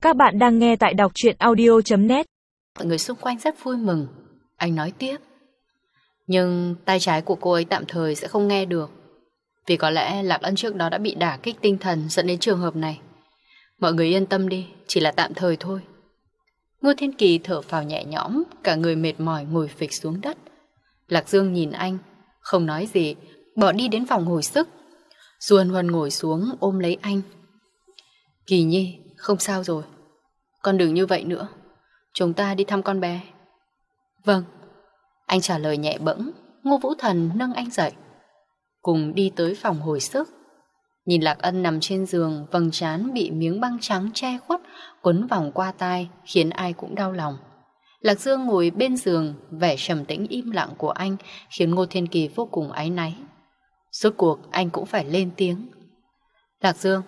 Các bạn đang nghe tại đọc truyện audio.net. Mọi người xung quanh rất vui mừng. Anh nói tiếp. Nhưng tay trái của cô ấy tạm thời sẽ không nghe được. Vì có lẽ Lạc Ân trước đó đã bị đả kích tinh thần dẫn đến trường hợp này. Mọi người yên tâm đi, chỉ là tạm thời thôi. Ngô Thiên Kỳ thở phào nhẹ nhõm, cả người mệt mỏi ngồi phịch xuống đất. Lạc Dương nhìn anh, không nói gì, bỏ đi đến phòng hồi sức. Du Hân Huân ngồi xuống ôm lấy anh. Kỳ Nhi, không sao rồi. Con đừng như vậy nữa. Chúng ta đi thăm con bé. Vâng. Anh trả lời nhẹ bẫng. Ngô Vũ Thần nâng anh dậy, cùng đi tới phòng hồi sức. Nhìn Lạc Ân nằm trên giường, vầng trán bị miếng băng trắng che khuất, quấn vòng qua tai, khiến ai cũng đau lòng. Lạc Dương ngồi bên giường, vẻ trầm tĩnh im lặng của anh khiến Ngô Thiên Kỳ vô cùng áy náy. Rốt cuộc anh cũng phải lên tiếng. Lạc Dương,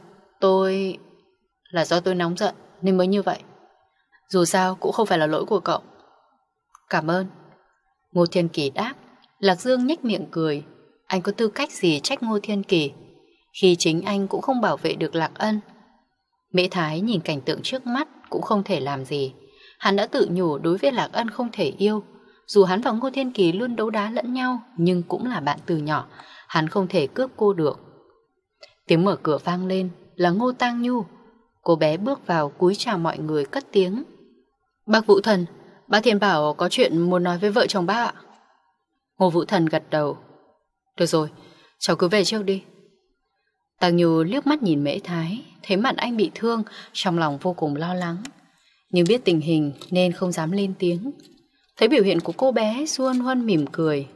là do tôi nóng giận nên mới như vậy. Dù sao cũng không phải là lỗi của cậu. Cảm ơn. Ngô Thiên Kỳ đáp. Lạc Dương nhếch miệng cười. Anh có tư cách gì trách Ngô Thiên Kỳ khi chính anh cũng không bảo vệ được Lạc Ân. Mễ Thái nhìn cảnh tượng trước mắt cũng không thể làm gì. Hắn đã tự nhủ đối với Lạc Ân không thể yêu. Dù hắn và Ngô Thiên Kỳ luôn đấu đá lẫn nhau, nhưng cũng là bạn từ nhỏ. Hắn không thể cướp cô được. Tiếng mở cửa vang lên là Ngô Tang Nhu. Cô bé bước vào cúi chào mọi người cất tiếng. Bác Vũ Thần, bác Thiên Bảo có chuyện muốn nói với vợ chồng bác ạ. Ngô Vũ Thần gật đầu. Được rồi, cháu cứ về trước đi. Tang Nhu liếc mắt nhìn Mễ Thái, thấy mặt anh bị thương, trong lòng vô cùng lo lắng. Nhưng biết tình hình nên không dám lên tiếng. Thấy biểu hiện của cô bé, Du Hân Huân mỉm cười.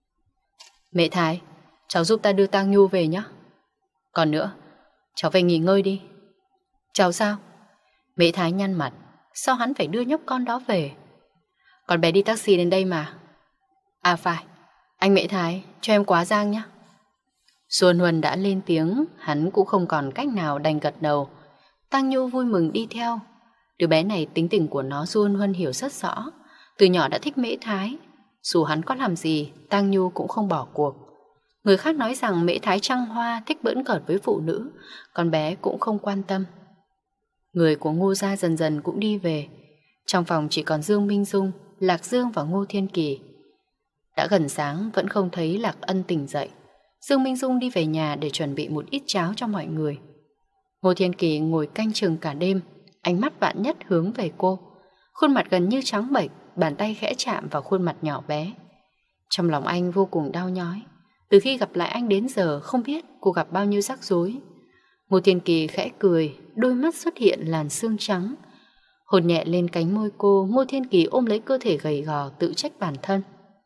Mễ Thái, cháu giúp ta đưa Tang Nhu về nhé. Còn nữa, cháu về nghỉ ngơi đi. Cháu sao? Mễ Thái nhăn mặt. Sao hắn phải đưa nhóc con đó về? Con bé đi taxi đến đây mà. À phải, anh Mễ Thái, cho em quá giang nhé. Xuân Huân đã lên tiếng, hắn cũng không còn cách nào đành gật đầu. Tang Nhu vui mừng đi theo. Đứa bé này tính tình của nó Xuân Huân hiểu rất rõ. Từ nhỏ đã thích Mễ Thái. Dù hắn có làm gì, Tang Nhu cũng không bỏ cuộc. Người khác nói rằng Mễ Thái trăng hoa, thích bỡn cợt với phụ nữ, con bé cũng không quan tâm. Người của Ngô gia dần dần cũng đi về. Trong phòng chỉ còn Dương Minh Dung, Lạc Dương và Ngô Thiên Kỳ. Đã gần sáng vẫn không thấy Lạc Ân tỉnh dậy. Dương Minh Dung đi về nhà để chuẩn bị một ít cháo cho mọi người. Ngô Thiên Kỳ ngồi canh chừng cả đêm, ánh mắt vạn nhất hướng về cô. Khuôn mặt gần như trắng bệch, bàn tay khẽ chạm vào khuôn mặt nhỏ bé. Trong lòng anh vô cùng đau nhói. Từ khi gặp lại anh đến giờ không biết cô gặp bao nhiêu rắc rối. Ngô Thiên Kỳ khẽ cười, đôi mắt xuất hiện làn sương trắng. Hôn nhẹ lên cánh môi cô, Ngô Thiên Kỳ ôm lấy cơ thể gầy gò tự trách bản thân.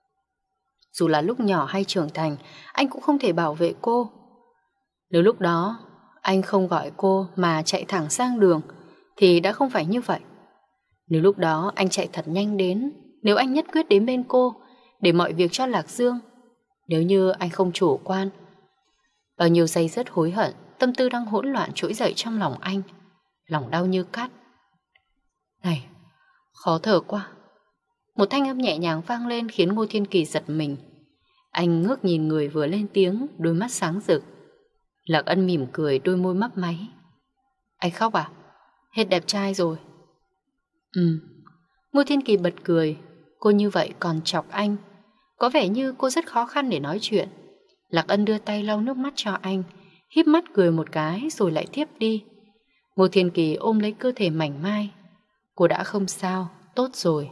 Dù là lúc nhỏ hay trưởng thành, anh cũng không thể bảo vệ cô. Nếu lúc đó anh không gọi cô mà chạy thẳng sang đường thì đã không phải như vậy. Nếu lúc đó anh chạy thật nhanh đến, nếu anh nhất quyết đến bên cô để mọi việc cho Lạc Dương, nếu như anh không chủ quan. Bao nhiêu giây rất hối hận, tâm tư đang hỗn loạn trỗi dậy trong lòng anh. Lòng đau như cắt. Này, khó thở quá. Một thanh âm nhẹ nhàng vang lên khiến Ngô Thiên Kỳ giật mình. Anh ngước nhìn người vừa lên tiếng, đôi mắt sáng rực. Lạc Ân mỉm cười, đôi môi mấp máy. Anh khóc à? Hết đẹp trai rồi. Ngô Thiên Kỳ bật cười. Cô như vậy còn chọc anh. Có vẻ như cô rất khó khăn để nói chuyện. Lạc Ân đưa tay lau nước mắt cho anh, híp mắt cười một cái rồi lại tiếp đi. Ngô Thiên Kỳ ôm lấy cơ thể mảnh mai. Cô đã không sao, tốt rồi.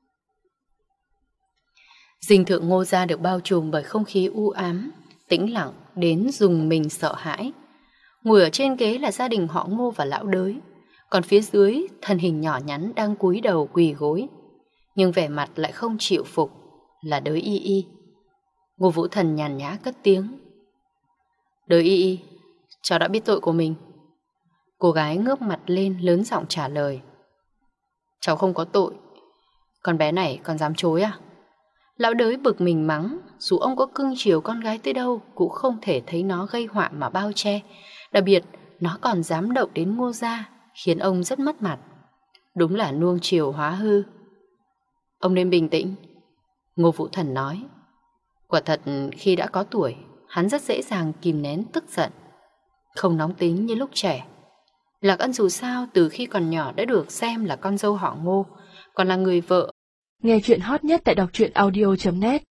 Dinh thự Ngô gia được bao trùm bởi không khí u ám, tĩnh lặng đến rùng mình sợ hãi. Ngồi ở trên ghế là gia đình họ Ngô và lão đới, còn phía dưới thân hình nhỏ nhắn đang cúi đầu quỳ gối, nhưng vẻ mặt lại không chịu phục, là đới Y Y. Ngô Vũ Thần nhàn nhã cất tiếng. Đới Y Y, cháu đã biết tội của mình. Cô gái ngước mặt lên lớn giọng trả lời. Cháu không có tội. Con bé này còn dám chối à? Lão đới bực mình mắng. Dù ông có cưng chiều con gái tới đâu cũng không thể thấy nó gây họa mà bao che. Đặc biệt nó còn dám động đến Ngô gia, khiến ông rất mất mặt. Đúng là nuông chiều hóa hư. Ông nên bình tĩnh, Ngô Vũ Thần nói. Quả thật khi đã có tuổi, hắn rất dễ dàng kìm nén tức giận, không nóng tính như lúc trẻ. Lạc Ân dù sao từ khi còn nhỏ đã được xem là con dâu họ Ngô, còn là người vợ. Nghe chuyện hot nhất tại đọc truyện audio.net